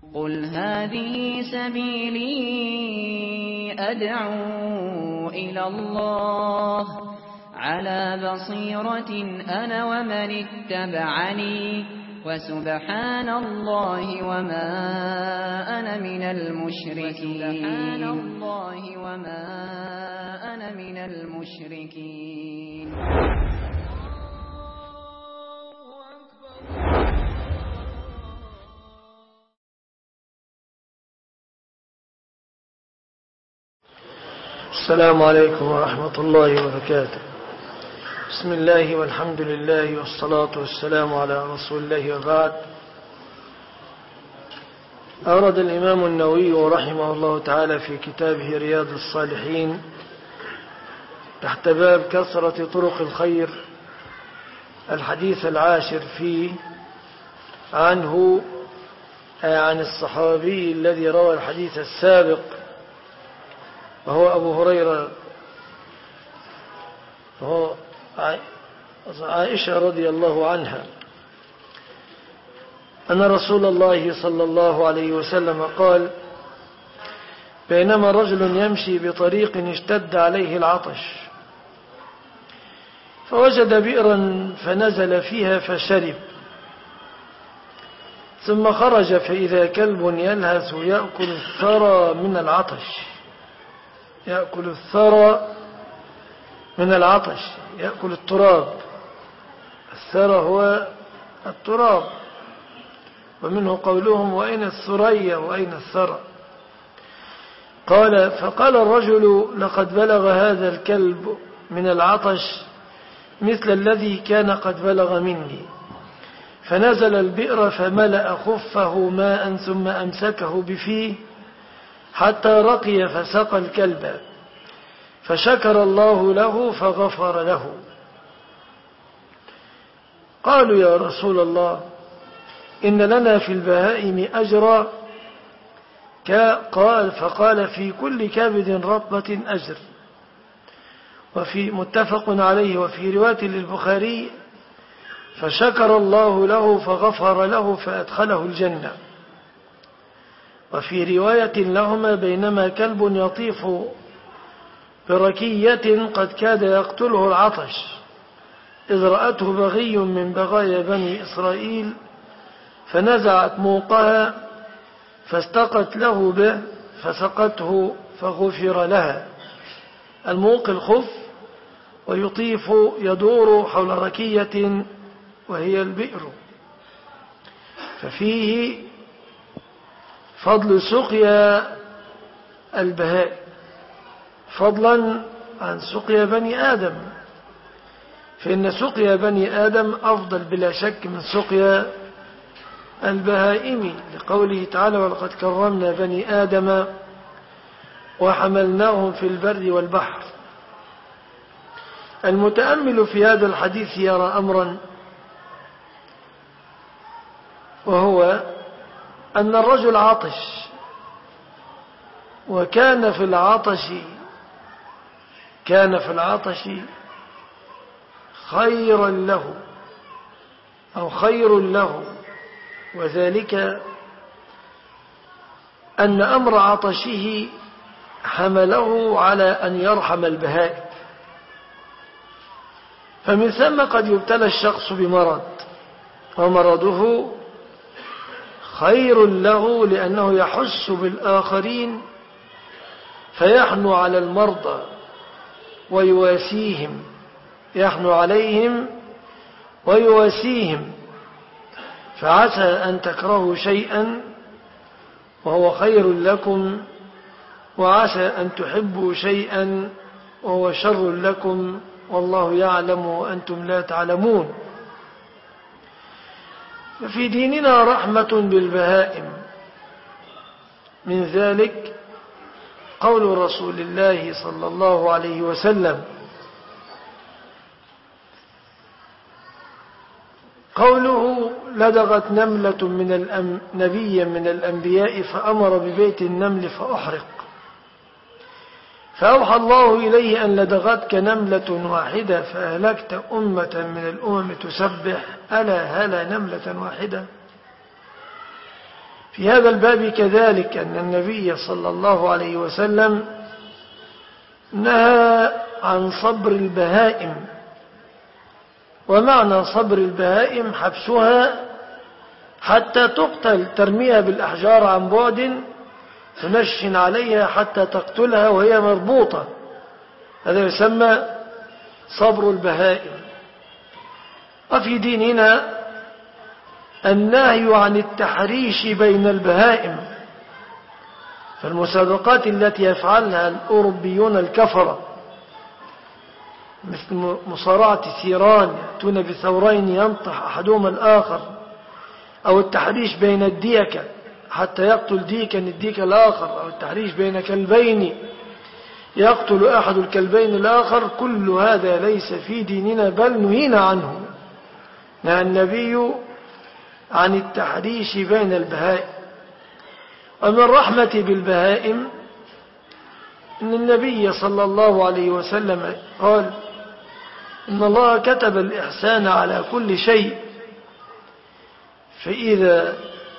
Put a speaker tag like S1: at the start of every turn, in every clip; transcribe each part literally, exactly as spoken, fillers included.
S1: قل هذه سبيلي أدعو إلى الله على بصيرة أنا ومن اتبعني وسبحان الله وما أنا من المشركين سبحان الله وما أنا من المشركين.
S2: السلام عليكم ورحمة الله وبركاته. بسم الله والحمد لله والصلاة والسلام على رسول الله وبعد. أورد الإمام النووي رحمه الله تعالى في كتابه رياض الصالحين تحت باب كثرة طرق الخير الحديث العاشر فيه عنه عن الصحابي الذي روى الحديث السابق وهو أبو هريرة وهو عائشة رضي الله عنها أن رسول الله صلى الله عليه وسلم قال: بينما رجل يمشي بطريق اشتد عليه العطش فوجد بئرا فنزل فيها فشرب، ثم خرج فإذا كلب يلهث يأكل الثرى من العطش يأكل الثرى من العطش يأكل التراب. الثرى هو التراب، ومنه قولهم وأين الثريا وأين الثرى. قال: فقال الرجل: لقد بلغ هذا الكلب من العطش مثل الذي كان قد بلغ مني. فنزل البئر فملأ خفه ماء ثم أمسكه بفيه حتى رقي فسقى الكلب، فشكر الله له فغفر له. قالوا: يا رسول الله، إن لنا في البهائم أجرا. قال فقال: في كل كبد رطبة أجر. وفي متفق عليه وفي رواية للبخاري: فشكر الله له فغفر له فأدخله الجنة. وفي رواية لهما: بينما كلب يطيف بركية قد كاد يقتله العطش إذ رأته بغي من بغايا بني إسرائيل فنزعت موقها فاستقت له به فسقته فغفر لها. الموق الخف، ويطيف يدور حول ركية وهي البئر. ففيه فضل سقيا البهائم فضلا عن سقيا بني آدم، فإن سقيا بني آدم أفضل بلا شك من سقيا البهائم، لقوله تعالى: ولقد كرمنا بني آدم وحملناهم في البر والبحر. المتأمل في هذا الحديث يرى أمرا، وهو أن الرجل عطش، وكان في العطش كان في العطش خيرا له أو خير له، وذلك أن أمر عطشه حمله على أن يرحم البهائم. فمن ثم قد يبتلى الشخص بمرض، ومرضه خير له لأنه يحس بالآخرين فيحنو على المرضى ويواسيهم يحنو عليهم ويواسيهم. فعسى أن تكرهوا شيئا وهو خير لكم، وعسى أن تحبوا شيئا وهو شر لكم، والله يعلم وأنتم لا تعلمون. ففي ديننا رحمة بالبهائم، من ذلك قول رسول الله صلى الله عليه وسلم: قوله: لدغت نملة من الأم... نبيا من الأنبياء فأمر ببيت النمل فأحرق، فأوحى الله إليه أن لدغتك نملة واحدة فأهلكت أمة من الأمم تسبح، ألا هلا نملة واحدة. في هذا الباب كذلك أن النبي صلى الله عليه وسلم نهى عن صبر البهائم. ومعنى صبر البهائم حبسها حتى تقتل، ترميها بالأحجار عن بعد، تنشن عليها حتى تقتلها وهي مربوطة. هذا يسمى صبر البهائم. وفي ديننا النهي عن التحريش بين البهائم، فالمسابقات التي يفعلها الأوروبيون الكفرة مثل مصارعة الثيران، يأتون بثورين ينطح أحدهما الآخر، أو التحريش بين الديكة حتى يقتل ديكا الديك الآخر، أو التحريش بين كلبين يقتل أحد الكلبين الآخر، كل هذا ليس في ديننا بل نهينا عنه. نهى النبي عن التحريش بين البهائم. ومن رحمة بالبهائم أن النبي صلى الله عليه وسلم قال إن الله كتب الإحسان على كل شيء، فإذا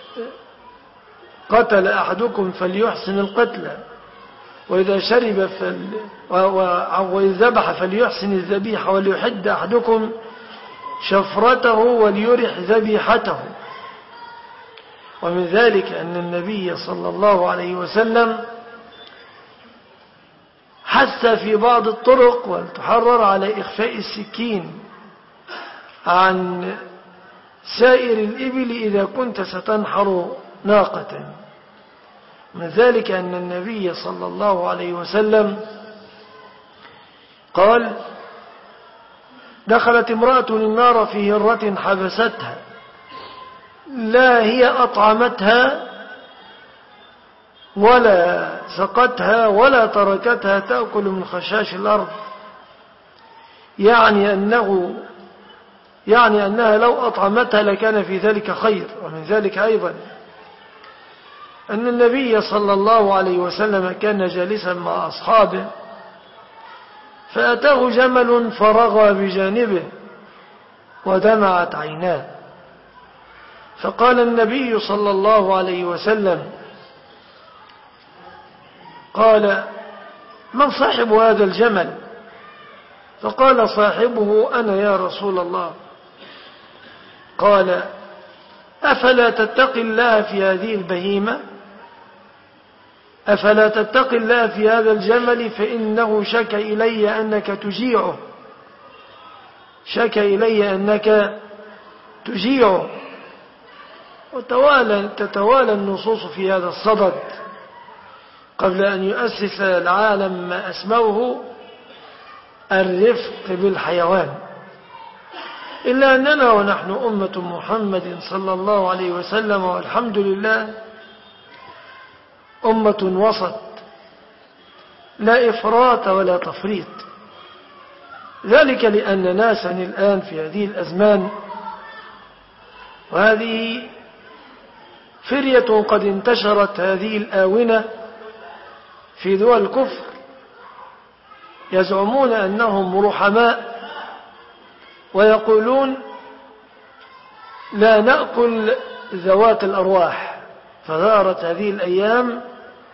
S2: قتل أحدكم فليحسن القتل، وإذا شرب فل... وإذا ذبح فليحسن الذبيحة، وليحد أحدكم شفرته وليرح ذبيحته. ومن ذلك أن النبي صلى الله عليه وسلم حث في بعض الطرق والتحرر على إخفاء السكين عن سائر الإبل إذا كنت ستنحر ناقة. من ذلك أن النبي صلى الله عليه وسلم قال دخلت امرأة النار في هرة حبستها، لا هي أطعمتها ولا سقتها ولا تركتها تأكل من خشاش الأرض، يعني أنه يعني أنها لو أطعمتها لكان في ذلك خير. ومن ذلك أيضا أن النبي صلى الله عليه وسلم كان جالسا مع أصحابه فأتاه جمل فرغى بجانبه ودمعت عيناه، فقال النبي صلى الله عليه وسلم قال من صاحب هذا الجمل؟ فقال صاحبه أنا يا رسول الله. قال أفلا تتقي الله في هذه البهيمة؟ أفلا تتقي الله في هذا الجمل فإنه شك إلي أنك تجيعه شك إلي أنك تجيعه. وتوالى تتوالى النصوص في هذا الصدد قبل أن يؤسس العالم ما أسموه الرفق بالحيوان، إلا أننا ونحن أمة محمد صلى الله عليه وسلم والحمد لله أمة وسط، لا إفراط ولا تفريط. ذلك لأن ناسا الآن في هذه الأزمان وهذه فرية قد انتشرت هذه الآونة في دول الكفر يزعمون أنهم رحماء ويقولون لا نأكل ذوات الأرواح. فظهرت هذه الأيام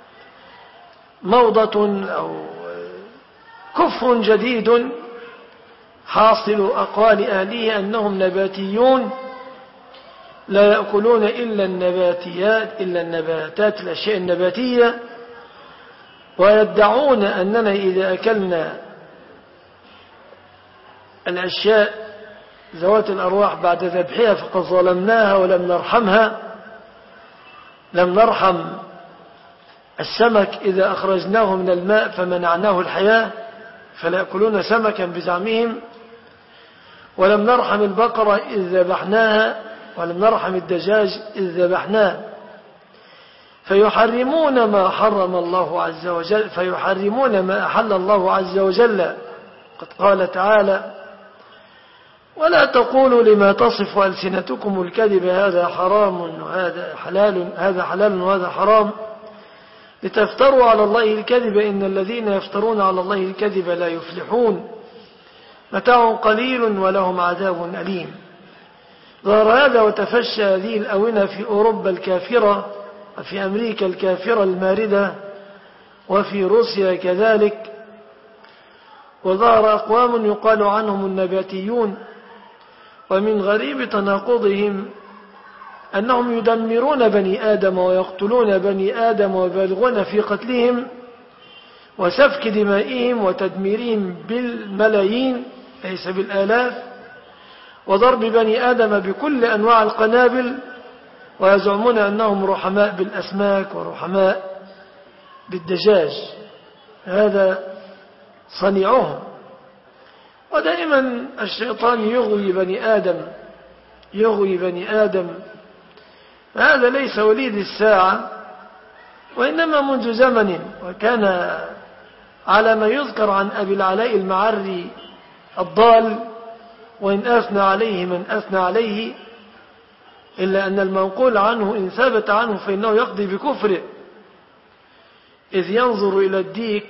S2: موضة أو كفر جديد حاصل أقوال أهله أنهم نباتيون لا يأكلون إلا النباتيات إلا النباتات الأشياء النباتية، ويدعون أننا إذا أكلنا الأشياء ذوات الأرواح بعد ذبحها فقد ظلمناها ولم نرحمها. لم نرحم السمك إذا أخرجناه من الماء فمنعناه الحياة فلا يأكلون سمكا بزعمهم، ولم نرحم البقرة إذ ذبحناها، ولم نرحم الدجاج إذ ذبحناه، فيحرمون ما حرم الله عز وجل فيحرمون ما أحل الله عز وجل. قد قال تعالى ولا تقولوا لما تصف ألسنتكم الكذب هذا حرام وهذا حلال هذا حلال وهذا حرام لتفتروا على الله الكذب إن الذين يفترون على الله الكذب لا يفلحون متاع قليل ولهم عذاب أليم. ظهر هذا وتفشى هذه الأونة في أوروبا الكافرة وفي أمريكا الكافرة الماردة وفي روسيا كذلك. وظهر أقوام يقال عنهم النباتيون، ومن غريب تناقضهم أنهم يدمرون بني آدم ويقتلون بني آدم ويبالغون في قتلهم وسفك دمائهم وتدميرهم بالملايين ليس بالآلاف، وضرب بني آدم بكل أنواع القنابل، ويزعمون أنهم رحماء بالأسماك ورحماء بالدجاج. هذا صنيعهم. ودائما الشيطان يغوي بني آدم يغوي بني آدم. هذا ليس وليد الساعة، وإنما منذ زمن. وكان على ما يذكر عن أبي العلاء المعري الضال، وإن أثنى عليه من أثنى عليه، إلا أن المنقول عنه إن ثبت عنه فإنه يقضي بكفره، إذ ينظر إلى الديك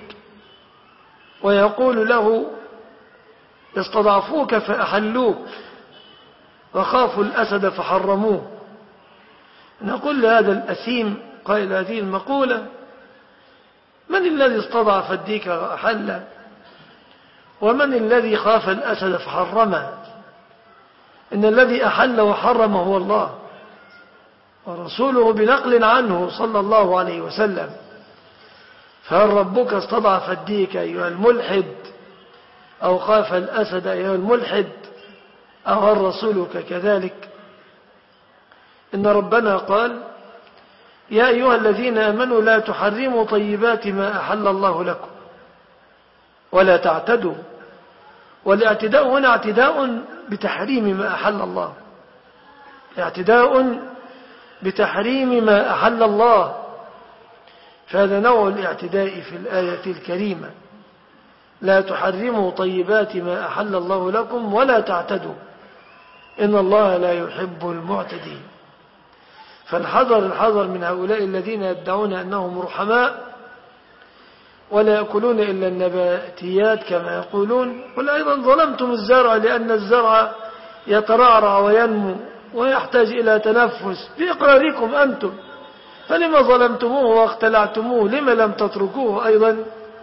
S2: ويقول له استضعفوك فأحلوك وخافوا الأسد فحرموه. نقول لهذا الأثيم قائل هذه المقولة: من الذي استضعف الديك فأحله؟ ومن الذي خاف الأسد فحرمه؟ إن الذي أحل وحرم هو الله ورسوله بنقل عنه صلى الله عليه وسلم. فهل ربك استضعف الديك أيها الملحد، أو خاف الأسد أيها الملحد، أو هل رسولك كذلك؟ إن ربنا قال: يا أيها الذين آمنوا لا تحرموا طيبات ما أحل الله لكم ولا تعتدوا. والاعتداء هنا اعتداء بتحريم ما أحل الله، اعتداء بتحريم ما أحل الله. فهذا نوع الاعتداء في الآية الكريمة: لا تحرموا طيبات ما أحل الله لكم ولا تعتدوا إن الله لا يحب المعتدين. فالحذر الحذر من هؤلاء الذين يدعون أنهم رحماء ولا يأكلون إلا النباتيات كما يقولون. قل أيضا ظلمتم الزرع، لأن الزرع يترعرع وينمو ويحتاج إلى تنفس بإقراركم أنتم، فلما ظلمتموه واختلعتموه؟ لما لم تتركوه أيضا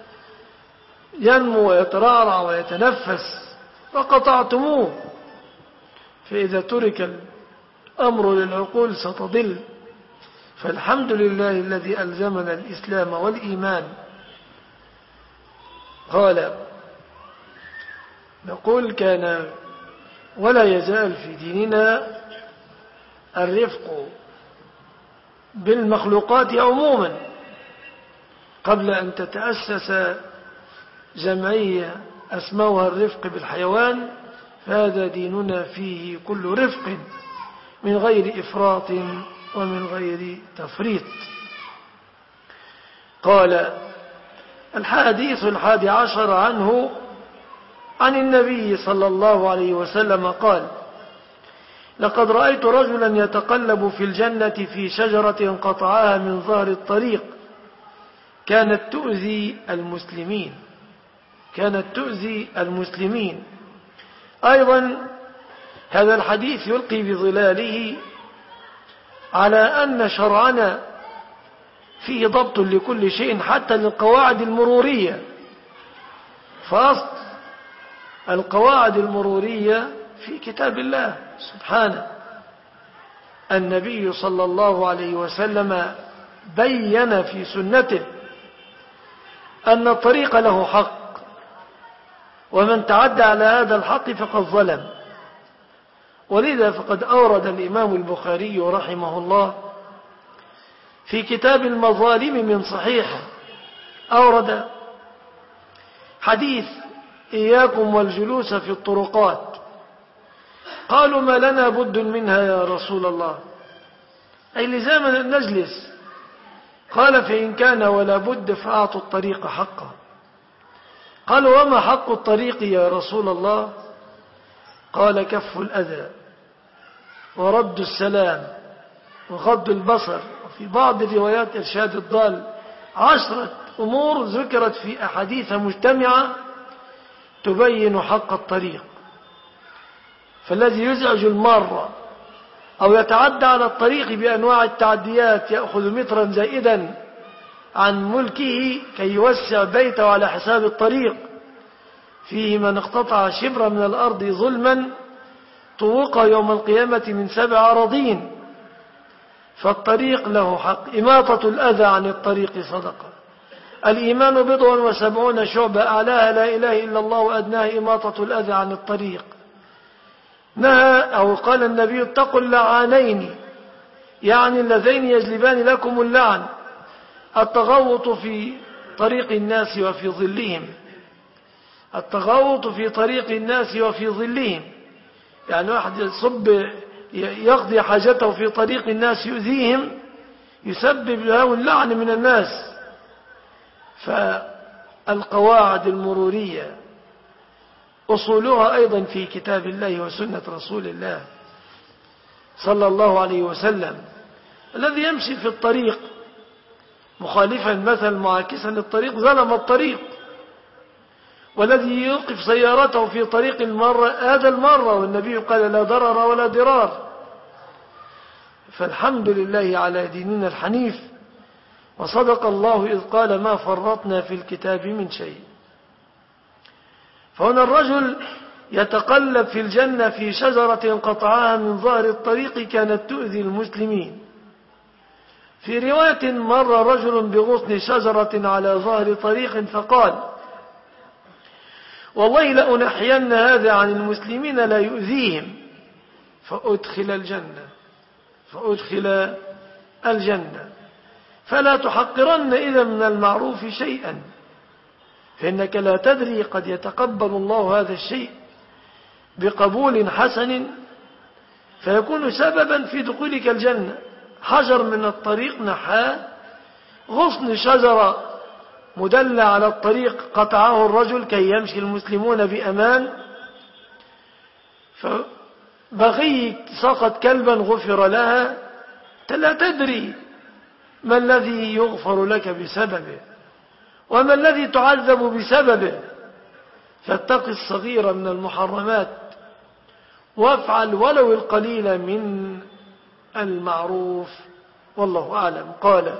S2: ينمو ويترعرع ويتنفس وقطعتموه؟ فإذا ترك الأمر للعقول ستضل. فالحمد لله الذي ألزمنا الإسلام والإيمان. قال: نقول كان ولا يزال في ديننا الرفق بالمخلوقات عموما قبل أن تتأسس جمعية أسموها الرفق بالحيوان. فهذا ديننا فيه كل رفق من غير إفراط ومن غير تفريط. قال: الحديث الحادي عشر عنه عن النبي صلى الله عليه وسلم قال: لقد رأيت رجلا يتقلب في الجنة في شجرة قطعها من ظهر الطريق كانت تؤذي المسلمين كانت تؤذي المسلمين. أيضا هذا الحديث يلقي بظلاله على أن شرعنا فيه ضبط لكل شيء حتى للقواعد المرورية. فأصل القواعد المرورية في كتاب الله سبحانه. النبي صلى الله عليه وسلم بين في سنته أن الطريق له حق، ومن تعدى على هذا الحق فقد ظلم. ولذا فقد أورد الإمام البخاري رحمه الله في كتاب المظالم من صحيحه أورد حديث: إياكم والجلوس في الطرقات. قالوا: ما لنا بد منها يا رسول الله، أي لزاما أن نجلس. قال: فإن كان ولا بد فأعطوا الطريق حقه. قالوا: وما حق الطريق يا رسول الله؟ قال: كف الأذى ورد السلام وغض البصر. وفي بعض الروايات إرشاد الضال. عشرة أمور ذكرت في أحاديث مجتمعة تبين حق الطريق. فالذي يزعج المارة أو يتعدى على الطريق بأنواع التعديات، يأخذ مترا زائدا عن ملكه كي يوسع بيته على حساب الطريق. فيه من اقتطع شبرا من الأرض ظلما طوق يوم القيامة من سبع أراضين. فالطريق له حق. إماطة الأذى عن الطريق صدقة. الإيمان بضع وسبعون شعبة، أعلاها لا إله إلا الله وأدناها إماطة الأذى عن الطريق. نهى أو قال النبي اتقوا اللعانين، يعني اللذين يجلبان لكم اللعن: التغوط في طريق الناس وفي ظلهم. التغوط في طريق الناس وفي ظلهم، يعني واحد يصب يقضي حاجته في طريق الناس يؤذيهم، يسبب له اللعن من الناس. فالقواعد المرورية أصولها أيضا في كتاب الله وسنة رسول الله صلى الله عليه وسلم. الذي يمشي في الطريق مخالفا مثل معاكسا للطريق ظلم الطريق، والذي يوقف سيارته في طريق المرة هذا المرة، والنبي قال لا ضرر ولا ضرار. فالحمد لله على ديننا الحنيف، وصدق الله إذ قال ما فرطنا في الكتاب من شيء. فهنا الرجل يتقلب في الجنة في شجرة قطعها من ظهر الطريق كانت تؤذي المسلمين. في رواية مر رجل بغصن شجرة على ظهر طريق فقال والله لأنحين هذا عن المسلمين لا يؤذيهم، فأدخل الجنة فأدخل الجنة. فلا تحقرن إذا من المعروف شيئا، فإنك لا تدري قد يتقبل الله هذا الشيء بقبول حسن فيكون سببا في دخولك الجنة. حجر من الطريق نحاه، غصن شجرة مدلة على الطريق قطعه الرجل كي يمشي المسلمون بأمان. فبغي سقط كلبا غفر لها، لا تدري ما الذي يغفر لك بسببه وما الذي تعذب بسببه. فاتق الصغير من المحرمات وافعل ولو القليل من المعروف، والله أعلم. قال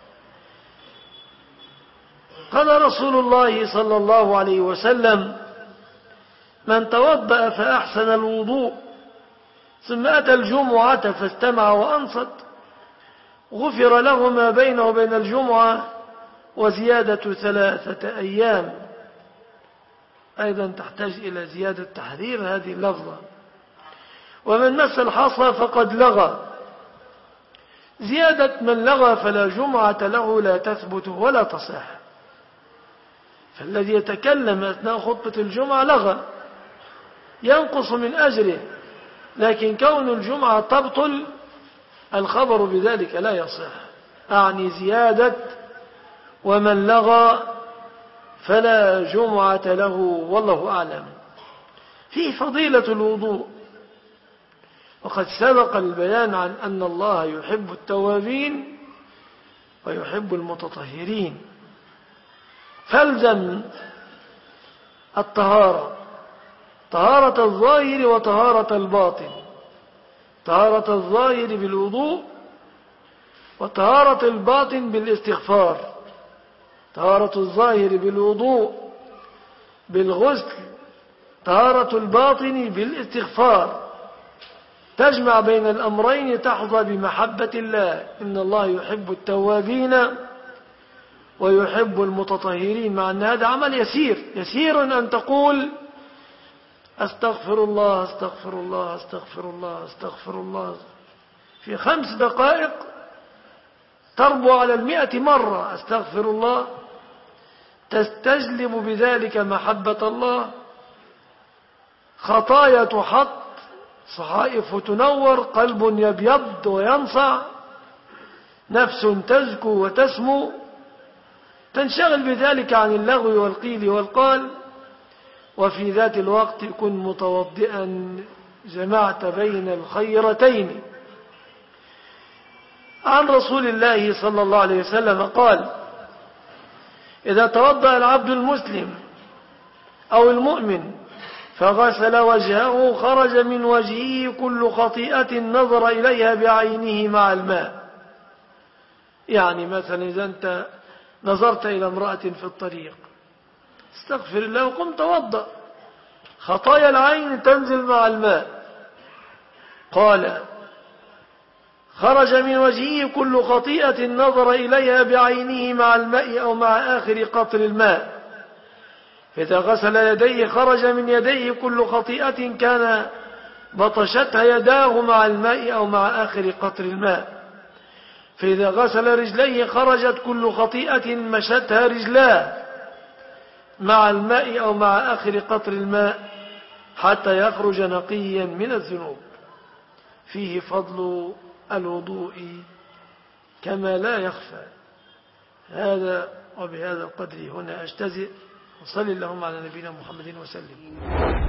S2: قال رسول الله صلى الله عليه وسلم من توضأ فأحسن الوضوء ثم أتى الجمعة فاستمع وأنصت غفر له ما بينه وبين الجمعة وزيادة ثلاثة أيام. أيضا تحتاج إلى زيادة تحذير هذه اللفظة. ومن مس الحصى فقد لغى. زيادة من لغى فلا جمعة له لا تثبت ولا تصح. فالذي يتكلم أثناء خطبة الجمعة لغى ينقص من أجره، لكن كون الجمعة تبطل الخبر بذلك لا يصح. أعني زيادة ومن لغى فلا جمعة له، والله أعلم. فيه فضيلة الوضوء، وقد سبق البيان عن أن الله يحب التوابين ويحب المتطهرين. فالزم الطهارة، طهارة الظاهر وطهارة الباطن. طهارة الظاهر بالوضوء، وطهارة الباطن بالاستغفار. طهارة الظاهر بالوضوء بالغسل، طهارة الباطن بالاستغفار. تجمع بين الأمرين تحظى بمحبة الله. إن الله يحب التوابين ويحب المتطهرين، مع أن هذا عمل يسير. يسير أن تقول أستغفر الله أستغفر الله أستغفر الله أستغفر الله في خمس دقائق تربو على المئة مرة أستغفر الله، تستجلب بذلك محبة الله. خطايا تحط، صحائف تنور، قلب يبيض وينصع، نفس تزكو وتسمو، تنشغل بذلك عن اللغو والقيل والقال. وفي ذات الوقت كن متوضئا، جمعت بين الخيرتين. عن رسول الله صلى الله عليه وسلم قال إذا توضأ العبد المسلم أو المؤمن فغسل وجهه خرج من وجهه كل خطيئة نظر إليها بعينه مع الماء. يعني مثلا إذا أنت نظرت إلى امرأة في الطريق استغفر الله وقم توضأ، خطايا العين تنزل مع الماء. قال خرج من وجهه كل خطيئة نظر إليها بعينه مع الماء أو مع آخر قطر الماء. فإذا غسل يديه خرج من يديه كل خطيئة كان بطشتها يداه مع الماء أو مع آخر قطر الماء. فإذا غسل رجليه خرجت كل خطيئة مشتها رجلاه مع الماء أو مع آخر قطر الماء حتى يخرج نقيا من الذنوب. فيه فضل الوضوء كما لا يخفى. هذا وبهذا القدر هنا أجتزئ. وصل اللهم على نبينا محمد وسلم.